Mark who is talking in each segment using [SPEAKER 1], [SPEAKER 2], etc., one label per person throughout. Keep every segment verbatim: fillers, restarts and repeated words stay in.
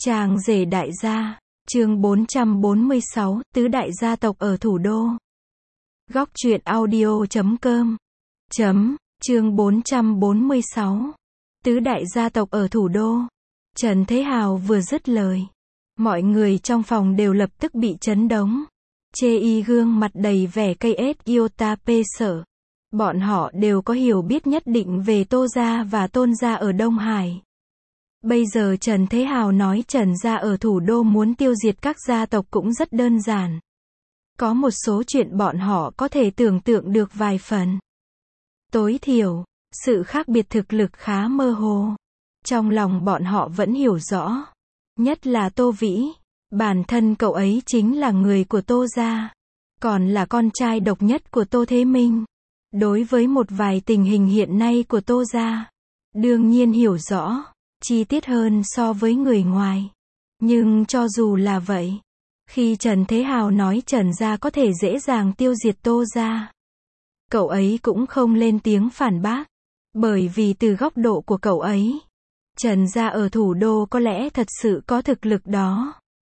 [SPEAKER 1] Chàng rể đại gia, chương bốn trăm bốn mươi sáu, tứ đại gia tộc ở thủ đô. Góc truyện audio chấm com chấm, chương bốn trăm bốn mươi sáu, tứ đại gia tộc ở thủ đô. Trần Thế Hào vừa dứt lời, mọi người trong phòng đều lập tức bị chấn động. Chê y gương mặt đầy vẻ cây ết iota pê sở. Bọn họ đều có hiểu biết nhất định về Tô gia và Tôn gia ở Đông Hải. Bây giờ Trần Thế Hào nói Trần gia ở thủ đô muốn tiêu diệt các gia tộc cũng rất đơn giản. Có một số chuyện bọn họ có thể tưởng tượng được vài phần. Tối thiểu, sự khác biệt thực lực khá mơ hồ. Trong lòng bọn họ vẫn hiểu rõ. Nhất là Tô Vĩ. Bản thân cậu ấy chính là người của Tô gia. Còn là con trai độc nhất của Tô Thế Minh. Đối với một vài tình hình hiện nay của Tô gia, đương nhiên hiểu rõ, chi tiết hơn so với người ngoài. Nhưng cho dù là vậy, khi Trần Thế Hào nói Trần gia có thể dễ dàng tiêu diệt Tô gia, cậu ấy cũng không lên tiếng phản bác. Bởi vì từ góc độ của cậu ấy, Trần gia ở thủ đô có lẽ thật sự có thực lực đó.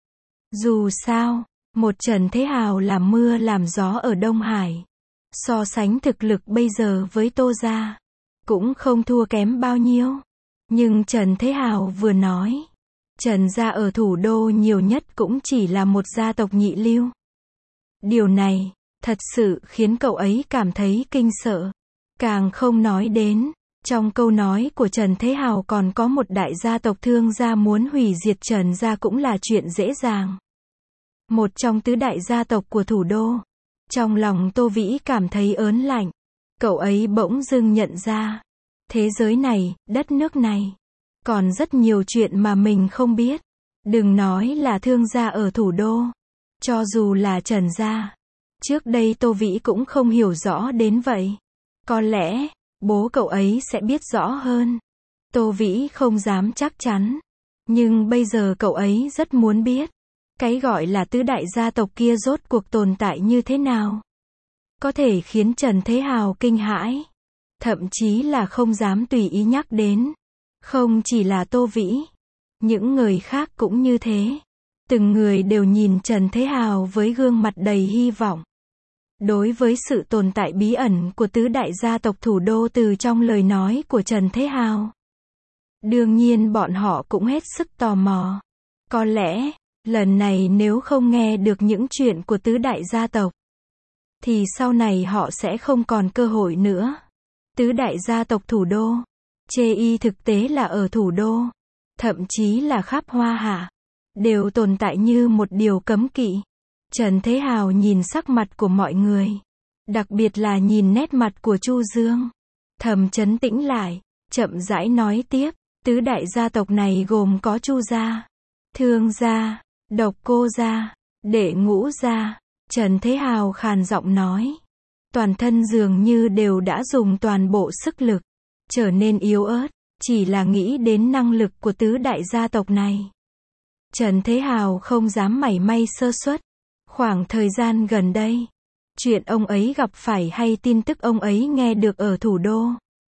[SPEAKER 1] Dù sao, một Trần Thế Hào làm mưa làm gió ở Đông Hải, so sánh thực lực bây giờ với Tô gia, cũng không thua kém bao nhiêu. Nhưng Trần Thế Hào vừa nói, Trần gia ở thủ đô nhiều nhất cũng chỉ là một gia tộc nhị lưu. Điều này, thật sự khiến cậu ấy cảm thấy kinh sợ. Càng không nói đến, trong câu nói của Trần Thế Hào còn có một đại gia tộc Thương gia muốn hủy diệt Trần gia cũng là chuyện dễ dàng. Một trong tứ đại gia tộc của thủ đô. Trong lòng Tô Vĩ cảm thấy ớn lạnh. Cậu ấy bỗng dưng nhận ra, thế giới này, đất nước này, còn rất nhiều chuyện mà mình không biết. Đừng nói là Thương gia ở thủ đô, cho dù là Trần gia, trước đây Tô Vĩ cũng không hiểu rõ đến vậy. Có lẽ, bố cậu ấy sẽ biết rõ hơn. Tô Vĩ không dám chắc chắn. Nhưng bây giờ cậu ấy rất muốn biết. Cái gọi là tứ đại gia tộc kia rốt cuộc tồn tại như thế nào? Có thể khiến Trần Thế Hào kinh hãi. Thậm chí là không dám tùy ý nhắc đến. Không chỉ là Tô Vĩ. Những người khác cũng như thế. Từng người đều nhìn Trần Thế Hào với gương mặt đầy hy vọng. Đối với sự tồn tại bí ẩn của tứ đại gia tộc thủ đô từ trong lời nói của Trần Thế Hào. Đương nhiên bọn họ cũng hết sức tò mò. Có lẽ, lần này nếu không nghe được những chuyện của tứ đại gia tộc, thì sau này họ sẽ không còn cơ hội nữa. Tứ đại gia tộc thủ đô. Chê y thực tế là ở thủ đô. Thậm chí là khắp Hoa Hạ. Đều tồn tại như một điều cấm kỵ. Trần Thế Hào nhìn sắc mặt của mọi người. Đặc biệt là nhìn nét mặt của Chu Dương. Thầm trấn tĩnh lại. Chậm rãi nói tiếp. Tứ đại gia tộc này gồm có Chu gia, Thương gia, Độc Cô gia, Đệ Ngũ gia. Trần Thế Hào khàn giọng nói. Toàn thân dường như đều đã dùng toàn bộ sức lực. Trở nên yếu ớt. Chỉ là nghĩ đến năng lực của tứ đại gia tộc này. Trần Thế Hào không dám mảy may sơ suất. Khoảng thời gian gần đây, chuyện ông ấy gặp phải hay tin tức ông ấy nghe được ở thủ đô,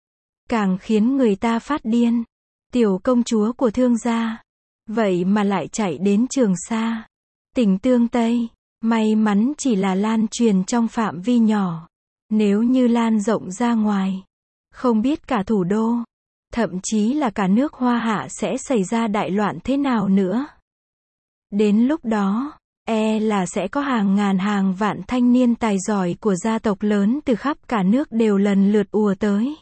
[SPEAKER 1] càng khiến người ta phát điên. Tiểu công chúa của Thương gia, vậy mà lại chạy đến Trường Sa, tỉnh Tương Tây. May mắn chỉ là lan truyền trong phạm vi nhỏ. Nếu như lan rộng ra ngoài, không biết cả thủ đô, thậm chí là cả nước Hoa Hạ sẽ xảy ra đại loạn thế nào nữa. Đến lúc đó, e là sẽ có hàng ngàn hàng vạn thanh niên tài giỏi của gia tộc lớn từ khắp cả nước đều lần lượt ùa tới.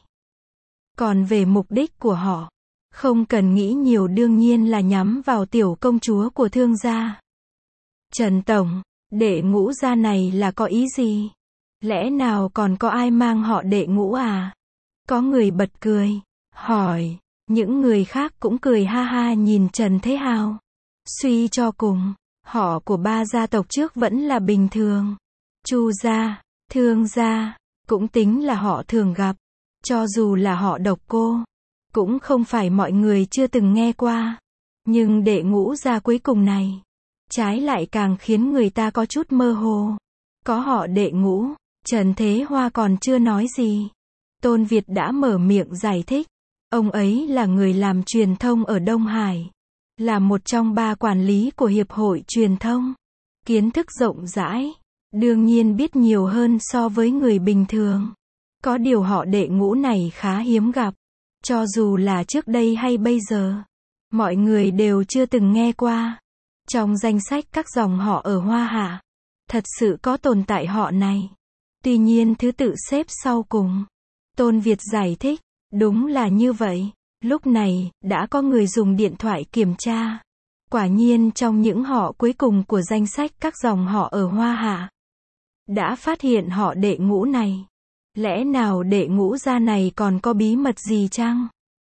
[SPEAKER 1] Còn về mục đích của họ, không cần nghĩ nhiều, đương nhiên là nhắm vào tiểu công chúa của Thương gia. Trần Tổng, Đệ Ngũ gia này là có ý gì? Lẽ nào còn có ai mang họ Đệ Ngũ à? Có người bật cười, hỏi. Những người khác cũng cười ha ha nhìn Trần Thế Hào. Suy cho cùng, họ của ba gia tộc trước vẫn là bình thường. Chu gia, Thương gia, cũng tính là họ thường gặp. Cho dù là họ Độc Cô, cũng không phải mọi người chưa từng nghe qua. Nhưng Đệ Ngũ gia cuối cùng này, trái lại càng khiến người ta có chút mơ hồ. Có họ Đệ Ngũ, Trần Thế Hoa còn chưa nói gì. Tôn Việt đã mở miệng giải thích. Ông ấy là người làm truyền thông ở Đông Hải. là một trong ba quản lý của Hiệp hội Truyền thông. Kiến thức rộng rãi, đương nhiên biết nhiều hơn so với người bình thường. Có điều họ đệ ngũ này khá hiếm gặp. Cho dù là trước đây hay bây giờ, mọi người đều chưa từng nghe qua. Trong danh sách các dòng họ ở Hoa Hạ, thật sự có tồn tại họ này. Tuy nhiên thứ tự xếp sau cùng. Tôn Việt giải thích, đúng là như vậy. Lúc này, đã có người dùng điện thoại kiểm tra. Quả nhiên trong những họ cuối cùng của danh sách các dòng họ ở Hoa Hạ, đã phát hiện họ đệ ngũ này. Lẽ nào đệ ngũ gia này còn có bí mật gì chăng?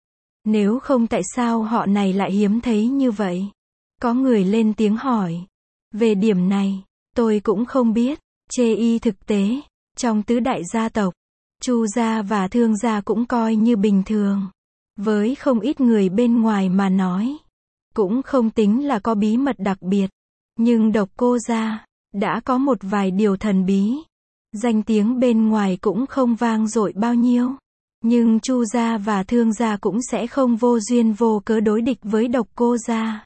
[SPEAKER 1] Nếu không tại sao họ này lại hiếm thấy như vậy? Có người lên tiếng hỏi. Về điểm này, tôi cũng không biết. Chê y thực tế, trong tứ đại gia tộc, Chu gia và Thương gia cũng coi như bình thường. Với không ít người bên ngoài mà nói, cũng không tính là có bí mật đặc biệt. Nhưng Độc Cô gia, đã có một vài điều thần bí. Danh tiếng bên ngoài cũng không vang dội bao nhiêu. Nhưng Chu gia và Thương gia cũng sẽ không vô duyên vô cớ đối địch với Độc Cô gia.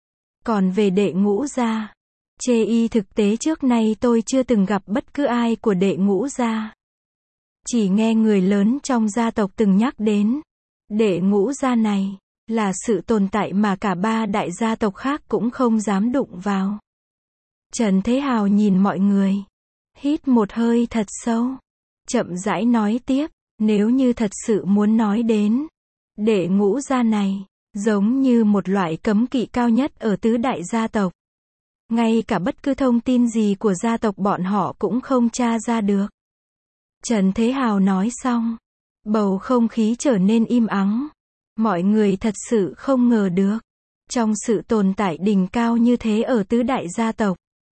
[SPEAKER 1] Còn về đệ ngũ gia, chê y thực tế trước nay tôi chưa từng gặp bất cứ ai của đệ ngũ gia. Chỉ nghe người lớn trong gia tộc từng nhắc đến. Đệ ngũ gia này, là sự tồn tại mà cả ba đại gia tộc khác cũng không dám đụng vào. Trần Thế Hào nhìn mọi người. Hít một hơi thật sâu. Chậm rãi nói tiếp, nếu như thật sự muốn nói đến đệ ngũ gia này, giống như một loại cấm kỵ cao nhất ở tứ đại gia tộc. Ngay cả bất cứ thông tin gì của gia tộc bọn họ cũng không tra ra được. Trần Thế Hào nói xong, bầu không khí trở nên im ắng. Mọi người thật sự không ngờ được, trong sự tồn tại đỉnh cao như thế ở tứ đại gia tộc,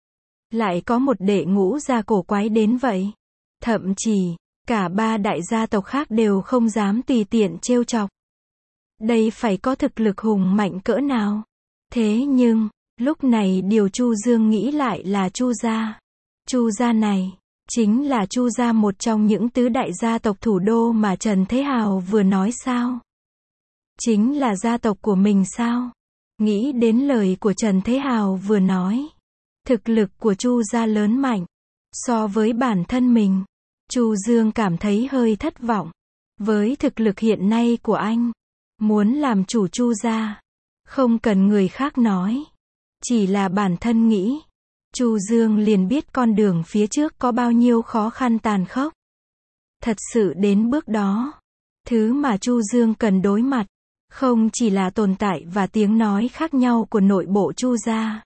[SPEAKER 1] lại có một đệ ngũ gia cổ quái đến vậy. Thậm chí, cả ba đại gia tộc khác đều không dám tùy tiện trêu chọc. Đây phải có thực lực hùng mạnh cỡ nào. Thế nhưng, lúc này điều Chu Dương nghĩ lại là Chu gia. Chu gia này, chính là Chu gia, một trong những tứ đại gia tộc thủ đô mà Trần Thế Hào vừa nói sao? Chính là gia tộc của mình sao? Nghĩ đến lời của Trần Thế Hào vừa nói, thực lực của Chu gia lớn mạnh so với bản thân mình, Chu Dương cảm thấy hơi thất vọng. Với thực lực hiện nay của anh, muốn làm chủ Chu gia, không cần người khác nói, chỉ là bản thân nghĩ, Chu Dương liền biết con đường phía trước có bao nhiêu khó khăn tàn khốc. Thật sự đến bước đó, thứ mà Chu Dương cần đối mặt, không chỉ là tồn tại và tiếng nói khác nhau của nội bộ Chu gia.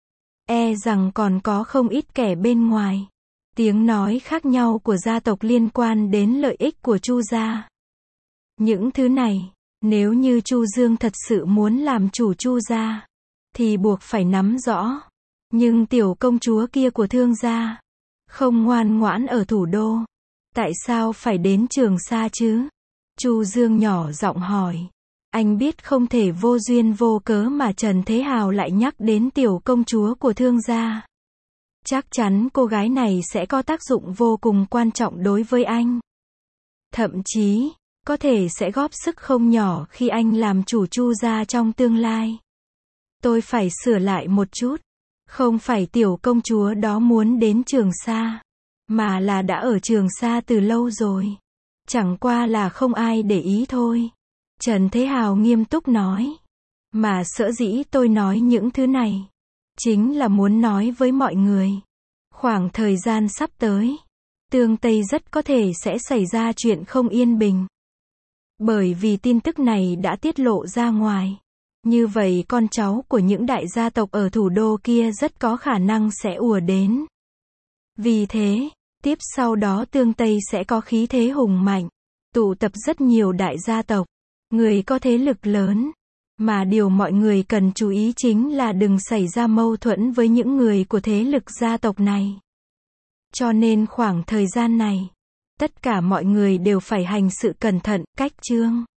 [SPEAKER 1] E rằng còn có không ít kẻ bên ngoài. Tiếng nói khác nhau của gia tộc liên quan đến lợi ích của Chu gia. Những thứ này, nếu như Chu Dương thật sự muốn làm chủ Chu gia, thì buộc phải nắm rõ. Nhưng tiểu công chúa kia của Thương gia, không ngoan ngoãn ở thủ đô. Tại sao phải đến Trường Sa chứ? Chu Dương nhỏ giọng hỏi. Anh biết không thể vô duyên vô cớ mà Trần Thế Hào lại nhắc đến tiểu công chúa của Thương gia. Chắc chắn cô gái này sẽ có tác dụng vô cùng quan trọng đối với anh. Thậm chí, có thể sẽ góp sức không nhỏ khi anh làm chủ Chu gia trong tương lai. Tôi phải sửa lại một chút. Không phải tiểu công chúa đó muốn đến Trường Sa, mà là đã ở Trường Sa từ lâu rồi. Chẳng qua là không ai để ý thôi. Trần Thế Hào nghiêm túc nói. Mà sở dĩ tôi nói những thứ này, chính là muốn nói với mọi người. Khoảng thời gian sắp tới, Tương Tây rất có thể sẽ xảy ra chuyện không yên bình. Bởi vì tin tức này đã tiết lộ ra ngoài. Như vậy con cháu của những đại gia tộc ở thủ đô kia rất có khả năng sẽ ùa đến. Vì thế, tiếp sau đó Tương Tây sẽ có khí thế hùng mạnh, tụ tập rất nhiều đại gia tộc, người có thế lực lớn. Mà điều mọi người cần chú ý chính là đừng xảy ra mâu thuẫn với những người của thế lực gia tộc này. Cho nên khoảng thời gian này, tất cả mọi người đều phải hành sự cẩn thận, cách chương.